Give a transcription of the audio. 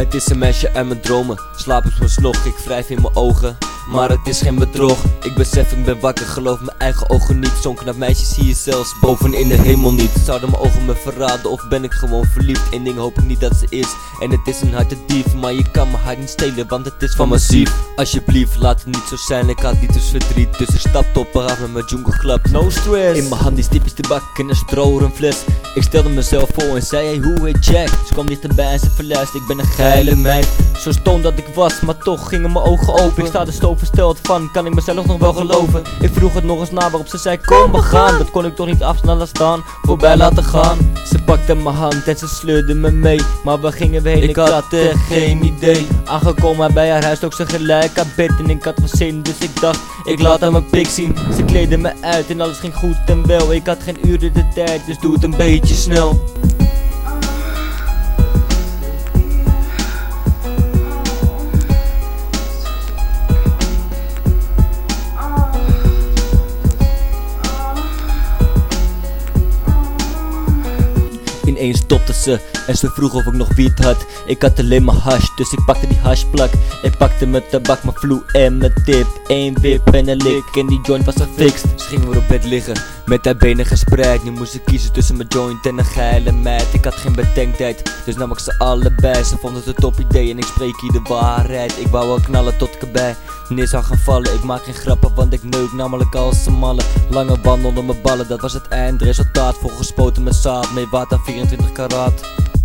Het is een meisje uit mijn dromen. Slaap op mijn snog, ik wrijf in mijn ogen. Maar het is geen bedrog. Ik besef, ik ben wakker, geloof mijn eigen ogen niet. Zonken naar meisjes zie je zelfs boven in de hemel niet. Zouden mijn ogen me verraden of ben ik gewoon verliefd? Eén ding hoop ik niet dat ze is. En het is een hartedief, maar je kan mijn hart niet stelen, want het is van massief. Alsjeblieft, laat het niet zo zijn, ik had niet dus verdriet. Dus ik stapte op haar af met mijn jungle club. No stress. In mijn hand die stipjes te bak en een stro een fles. Ik stelde mezelf voor en zei, hey, hoe heet Jack? Ze kwam dichterbij en ze verluisterde, ik ben een geile meid. Zo stom dat ik was, maar toch gingen mijn ogen open. Ik sta er zo versteld van, kan ik mezelf nog wel geloven? Ik vroeg het nog eens na, waarop ze zei, kom we gaan. Dat kon ik toch niet afsnellen staan, voorbij laten gaan. Ze pakte mijn hand en ze sleurde me mee. Maar waar gingen we heen? Ik had er geen idee. Aangekomen bij haar huis, ook ze gelijk aan bed. En ik had wat zin, dus ik dacht, ik laat haar mijn pik zien. Ze kleedde me uit en alles ging goed en wel. Ik had geen uren de tijd, dus doe het een beetje snel. Ineens stopte ze en ze vroeg of ik nog wiet had. Ik had alleen maar hash, dus ik pakte die hashplak. Ik pakte mijn tabak, mijn vloe en mijn tip. 1 wip en een lik en die joint was gefixt. Ze ging weer op bed liggen, met haar benen gespreid. Nu moest ik kiezen tussen mijn joint en een geile meid. Ik had geen bedenktijd, dus nam ik ze allebei. Ze vond het een top idee en ik spreek hier de waarheid. Ik wou wel knallen tot ik erbij neer zou gaan vallen. Ik maak geen grappen, want ik neuk namelijk als een malle. Lange wandel onder mijn ballen, dat was het eindresultaat. Volgespoten met zaad, mee water 24 karaat.